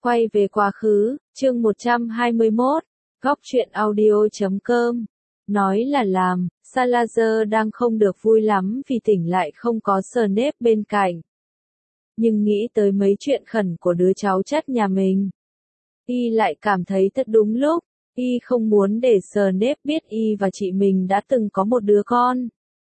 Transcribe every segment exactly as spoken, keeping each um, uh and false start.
Quay về quá khứ, chương một trăm hai mươi mốt, góc truyện audio chấm com. Nói là làm, Salazar đang không được vui lắm vì tỉnh lại không có Snape bên cạnh. Nhưng nghĩ tới mấy chuyện khẩn của đứa cháu chắt nhà mình, y lại cảm thấy thật đúng lúc. Y không muốn để Snape biết y và chị mình đã từng có một đứa con,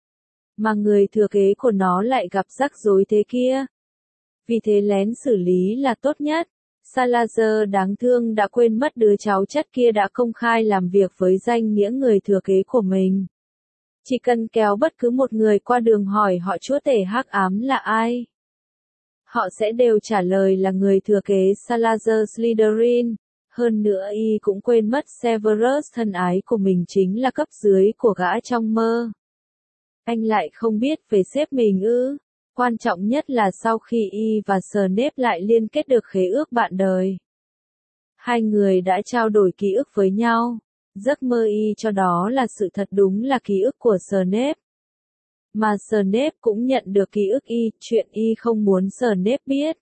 mà người thừa kế của nó lại gặp rắc rối thế kia. Vì thế lén xử lý là tốt nhất. Salazar đáng thương đã quên mất đứa cháu chắt kia đã công khai làm việc với danh nghĩa người thừa kế của mình. Chỉ cần kéo bất cứ một người qua đường hỏi họ chúa tể hắc ám là ai, họ sẽ đều trả lời là người thừa kế Salazar Slytherin. Hơn nữa y cũng quên mất Severus thân ái của mình chính là cấp dưới của gã trong mơ. Anh lại không biết về sếp mình ư? Quan trọng nhất là sau khi y và Snape lại liên kết được khế ước bạn đời, hai người đã trao đổi ký ức với nhau. Giấc mơ y cho đó là sự thật, đúng là ký ức của Snape. Mà Snape cũng nhận được ký ức y, chuyện y không muốn Snape biết.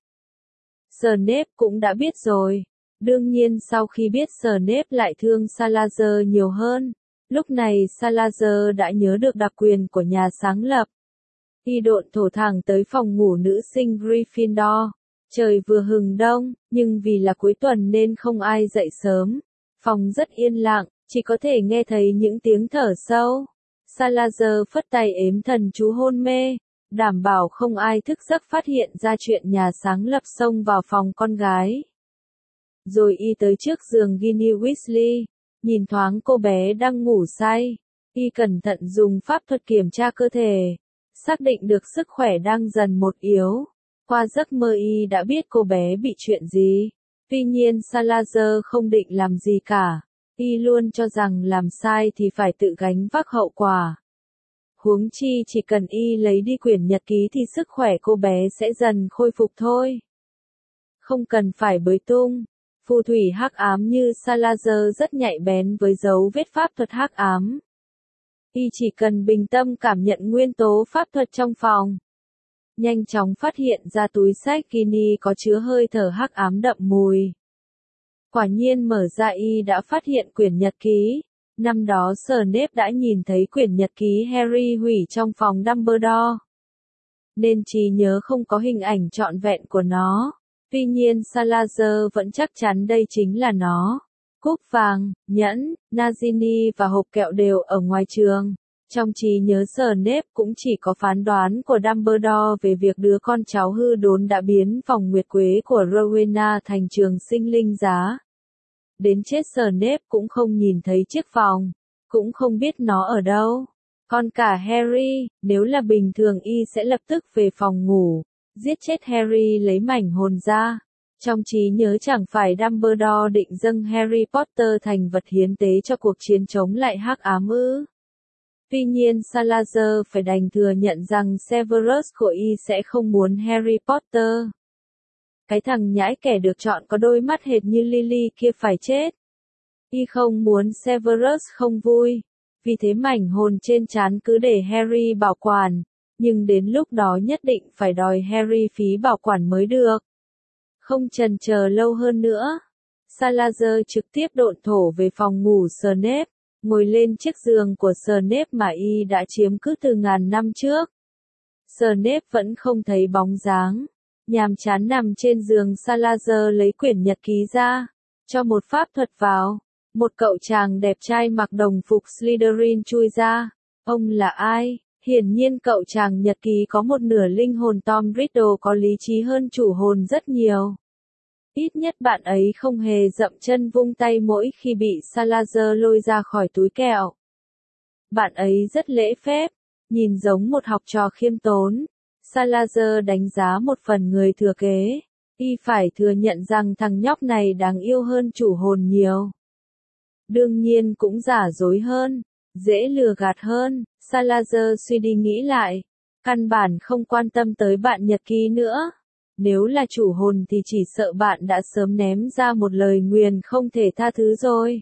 Snape cũng đã biết rồi. Đương nhiên sau khi biết Snape lại thương Salazar nhiều hơn. Lúc này Salazar đã nhớ được đặc quyền của nhà sáng lập. Y độn thổ thẳng tới phòng ngủ nữ sinh Gryffindor. Trời vừa hừng đông, nhưng vì là cuối tuần nên không ai dậy sớm. Phòng rất yên lặng, chỉ có thể nghe thấy những tiếng thở sâu. Salazar phất tay ếm thần chú hôn mê, đảm bảo không ai thức giấc phát hiện ra chuyện nhà sáng lập xông vào phòng con gái. Rồi y tới trước giường Ginny Weasley, nhìn thoáng cô bé đang ngủ say. Y cẩn thận dùng pháp thuật kiểm tra cơ thể, xác định được sức khỏe đang dần một yếu. Qua giấc mơ y đã biết cô bé bị chuyện gì. Tuy nhiên Salazar không định làm gì cả. Y luôn cho rằng làm sai thì phải tự gánh vác hậu quả. Huống chi chỉ cần y lấy đi quyển nhật ký thì sức khỏe cô bé sẽ dần khôi phục thôi. Không cần phải bới tung. Phù thủy hắc ám như Salazar rất nhạy bén với dấu vết pháp thuật hắc ám. Y chỉ cần bình tâm cảm nhận nguyên tố pháp thuật trong phòng, nhanh chóng phát hiện ra túi sách Ginny có chứa hơi thở hắc ám đậm mùi. Quả nhiên mở ra y đã phát hiện quyển nhật ký. Năm đó Snape đã nhìn thấy quyển nhật ký Harry hủy trong phòng Dumbledore, nên trí nhớ không có hình ảnh trọn vẹn của nó. Tuy nhiên Salazar vẫn chắc chắn đây chính là nó. Cúc vàng, nhẫn, Nagini và hộp kẹo đều ở ngoài trường. Trong trí nhớ Snape cũng chỉ có phán đoán của Dumbledore về việc đứa con cháu hư đốn đã biến phòng nguyệt quế của Rowena thành trường sinh linh giá. Đến chết Snape cũng không nhìn thấy chiếc phòng, cũng không biết nó ở đâu. Còn cả Harry, nếu là bình thường y sẽ lập tức về phòng ngủ, giết chết Harry lấy mảnh hồn ra. Trong trí nhớ chẳng phải Dumbledore định dâng Harry Potter thành vật hiến tế cho cuộc chiến chống lại hắc ám ư? Tuy nhiên Salazar phải đành thừa nhận rằng Severus của y sẽ không muốn Harry Potter. Cái thằng nhãi kẻ được chọn có đôi mắt hệt như Lily kia phải chết. Y không muốn Severus không vui. Vì thế mảnh hồn trên trán cứ để Harry bảo quản. Nhưng đến lúc đó nhất định phải đòi Harry phí bảo quản mới được. Không chần chờ lâu hơn nữa, Salazar trực tiếp độn thổ về phòng ngủ Snape, ngồi lên chiếc giường của Snape mà y đã chiếm cứ từ ngàn năm trước. Snape vẫn không thấy bóng dáng, nhàm chán nằm trên giường. Salazar lấy quyển nhật ký ra, cho một pháp thuật vào. Một cậu chàng đẹp trai mặc đồng phục Slytherin chui ra. Ông là ai? Hiển nhiên cậu chàng nhật ký có một nửa linh hồn. Tom Riddle có lý trí hơn chủ hồn rất nhiều. Ít nhất bạn ấy không hề dậm chân vung tay mỗi khi bị Salazar lôi ra khỏi túi kẹo. Bạn ấy rất lễ phép, nhìn giống một học trò khiêm tốn. Salazar đánh giá một phần người thừa kế. Y phải thừa nhận rằng thằng nhóc này đáng yêu hơn chủ hồn nhiều. Đương nhiên cũng giả dối hơn, dễ lừa gạt hơn. Salazar suy đi nghĩ lại, căn bản không quan tâm tới bạn nhật ký nữa. Nếu là chủ hồn thì chỉ sợ bạn đã sớm ném ra một lời nguyền không thể tha thứ rồi.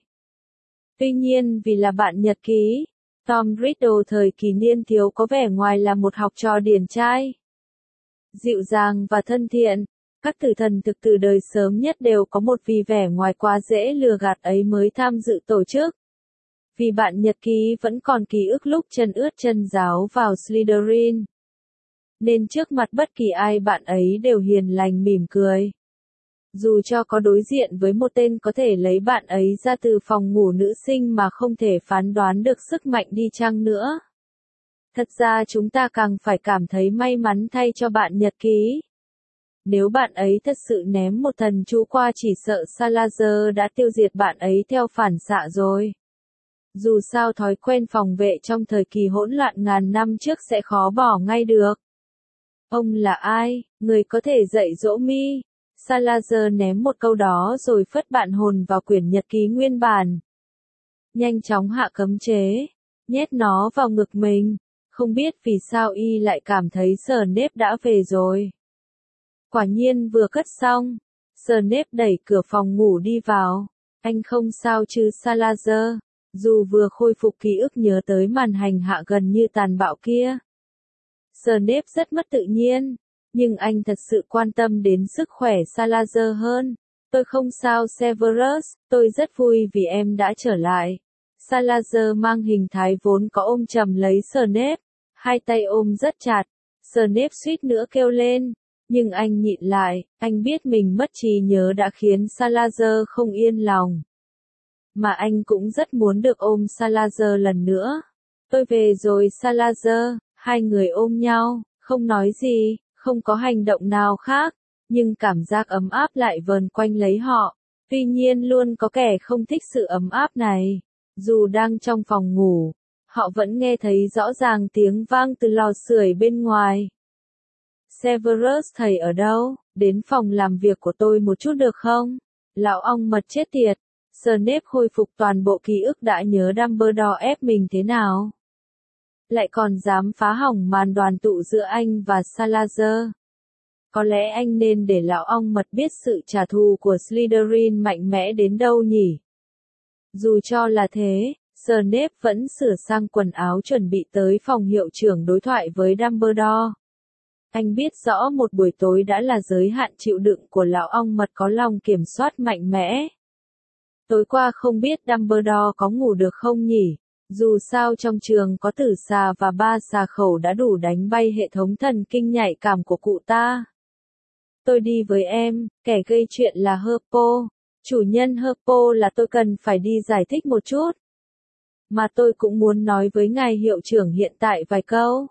Tuy nhiên vì là bạn nhật ký, Tom Riddle thời kỳ niên thiếu có vẻ ngoài là một học trò điển trai, dịu dàng và thân thiện. Các tử thần thực từ đời sớm nhất đều có một vì vẻ ngoài quá dễ lừa gạt ấy mới tham dự tổ chức. Vì bạn nhật ký vẫn còn ký ức lúc chân ướt chân ráo vào Slytherin. Nên trước mặt bất kỳ ai bạn ấy đều hiền lành mỉm cười. Dù cho có đối diện với một tên có thể lấy bạn ấy ra từ phòng ngủ nữ sinh mà không thể phán đoán được sức mạnh đi chăng nữa. Thật ra chúng ta càng phải cảm thấy may mắn thay cho bạn nhật ký. Nếu bạn ấy thật sự ném một thần chú qua chỉ sợ Salazar đã tiêu diệt bạn ấy theo phản xạ rồi. Dù sao thói quen phòng vệ trong thời kỳ hỗn loạn ngàn năm trước sẽ khó bỏ ngay được. Ông là ai, người có thể dạy dỗ mi? Salazar ném một câu đó rồi phất bạn hồn vào quyển nhật ký nguyên bản. Nhanh chóng hạ cấm chế, nhét nó vào ngực mình. Không biết vì sao y lại cảm thấy Snape đã về rồi. Quả nhiên vừa cất xong, Snape đẩy cửa phòng ngủ đi vào. Anh không sao chứ Salazar? Dù vừa khôi phục ký ức nhớ tới màn hành hạ gần như tàn bạo kia. Snape rất mất tự nhiên, nhưng anh thật sự quan tâm đến sức khỏe Salazar hơn. Tôi không sao Severus, tôi rất vui vì em đã trở lại. Salazar mang hình thái vốn có ôm chầm lấy Snape, hai tay ôm rất chặt. Snape suýt nữa kêu lên, nhưng anh nhịn lại, anh biết mình mất trí nhớ đã khiến Salazar không yên lòng. Mà anh cũng rất muốn được ôm Salazar lần nữa. Tôi về rồi Salazar, hai người ôm nhau, không nói gì, không có hành động nào khác, nhưng cảm giác ấm áp lại vờn quanh lấy họ. Tuy nhiên luôn có kẻ không thích sự ấm áp này. Dù đang trong phòng ngủ, họ vẫn nghe thấy rõ ràng tiếng vang từ lò sưởi bên ngoài. Severus thầy ở đâu? Đến phòng làm việc của tôi một chút được không? Lão ong mật chết tiệt. Snape khôi phục toàn bộ ký ức đã nhớ Dumbledore ép mình thế nào. Lại còn dám phá hỏng màn đoàn tụ giữa anh và Salazar. Có lẽ anh nên để lão ong mật biết sự trả thù của Slytherin mạnh mẽ đến đâu nhỉ? Dù cho là thế, Snape vẫn sửa sang quần áo chuẩn bị tới phòng hiệu trưởng đối thoại với Dumbledore. Anh biết rõ một buổi tối đã là giới hạn chịu đựng của lão ong mật có lòng kiểm soát mạnh mẽ. Tối qua không biết Dumbledore có ngủ được không nhỉ? Dù sao trong trường có tử xà và ba xà khẩu đã đủ đánh bay hệ thống thần kinh nhạy cảm của cụ ta. Tôi đi với em, kẻ gây chuyện là Herpo. Chủ nhân Herpo là tôi cần phải đi giải thích một chút. Mà tôi cũng muốn nói với ngài hiệu trưởng hiện tại vài câu.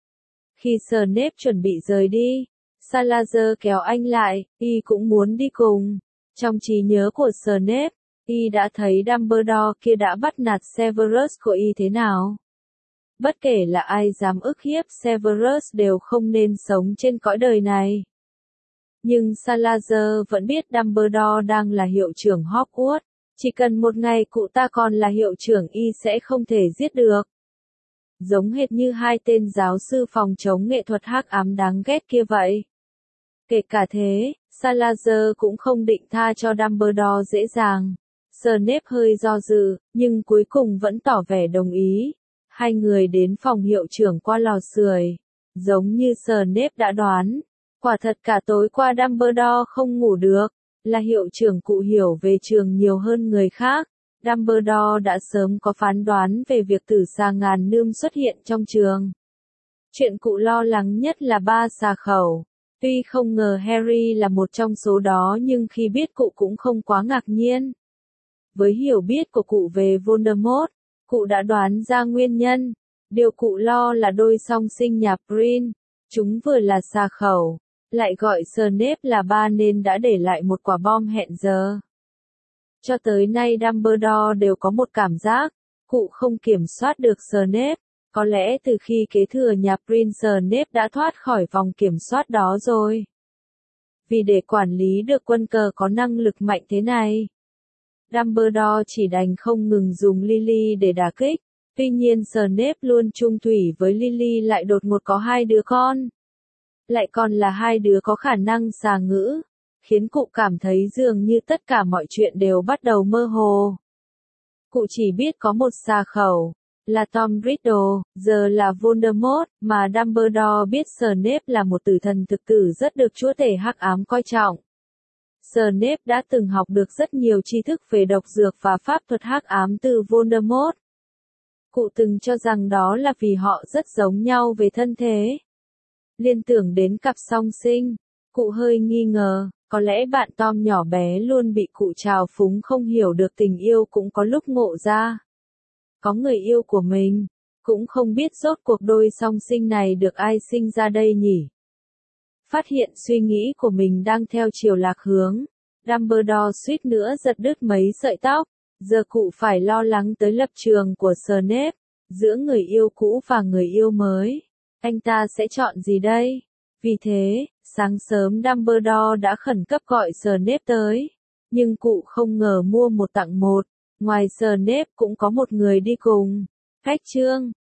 Khi Snape chuẩn bị rời đi, Salazar kéo anh lại, y cũng muốn đi cùng. Trong trí nhớ của Snape, y đã thấy Dumbledore kia đã bắt nạt Severus của y thế nào. Bất kể là ai dám ức hiếp Severus đều không nên sống trên cõi đời này. Nhưng Salazar vẫn biết Dumbledore đang là hiệu trưởng Hogwarts. Chỉ cần một ngày cụ ta còn là hiệu trưởng y sẽ không thể giết được. Giống hệt như hai tên giáo sư phòng chống nghệ thuật hắc ám đáng ghét kia vậy. Kể cả thế, Salazar cũng không định tha cho Dumbledore dễ dàng. Snape hơi do dự, nhưng cuối cùng vẫn tỏ vẻ đồng ý. Hai người đến phòng hiệu trưởng qua lò sưởi. Giống như Snape đã đoán. Quả thật cả tối qua Dumbledore không ngủ được. Là hiệu trưởng cụ hiểu về trường nhiều hơn người khác. Dumbledore đã sớm có phán đoán về việc tử xà ngàn nươm xuất hiện trong trường. Chuyện cụ lo lắng nhất là ba xà khẩu. Tuy không ngờ Harry là một trong số đó nhưng khi biết cụ cũng không quá ngạc nhiên. Với hiểu biết của cụ về Voldemort, cụ đã đoán ra nguyên nhân. Điều cụ lo là đôi song sinh nhà Prin. Chúng vừa là xà khẩu, lại gọi Snape là ba nên đã để lại một quả bom hẹn giờ. Cho tới nay Dumbledore đều có một cảm giác, cụ không kiểm soát được Snape. Có lẽ từ khi kế thừa nhà Prince Snape đã thoát khỏi vòng kiểm soát đó rồi. Vì để quản lý được quân cờ có năng lực mạnh thế này, Dumbledore chỉ đành không ngừng dùng Lily để đả kích. Tuy nhiên Snape luôn chung thủy với Lily lại đột ngột có hai đứa con. Lại còn là hai đứa có khả năng xà ngữ, khiến cụ cảm thấy dường như tất cả mọi chuyện đều bắt đầu mơ hồ. Cụ chỉ biết có một xà khẩu, là Tom Riddle, giờ là Voldemort, mà Dumbledore biết Snape là một tử thần thực tử rất được chúa tể hắc ám coi trọng. Snape đã từng học được rất nhiều tri thức về độc dược và pháp thuật hắc ám từ Voldemort. Cụ từng cho rằng đó là vì họ rất giống nhau về thân thế. Liên tưởng đến cặp song sinh, cụ hơi nghi ngờ, có lẽ bạn Tom nhỏ bé luôn bị cụ trào phúng không hiểu được tình yêu cũng có lúc ngộ ra. Có người yêu của mình, cũng không biết rốt cuộc đôi song sinh này được ai sinh ra đây nhỉ. Phát hiện suy nghĩ của mình đang theo chiều lạc hướng, Dumbledore suýt nữa giật đứt mấy sợi tóc, giờ cụ phải lo lắng tới lập trường của Snape, giữa người yêu cũ và người yêu mới. Anh ta sẽ chọn gì đây? Vì thế, sáng sớm Dumbledore đã khẩn cấp gọi Snape tới, nhưng cụ không ngờ mua một tặng một, ngoài Snape cũng có một người đi cùng. Cách chương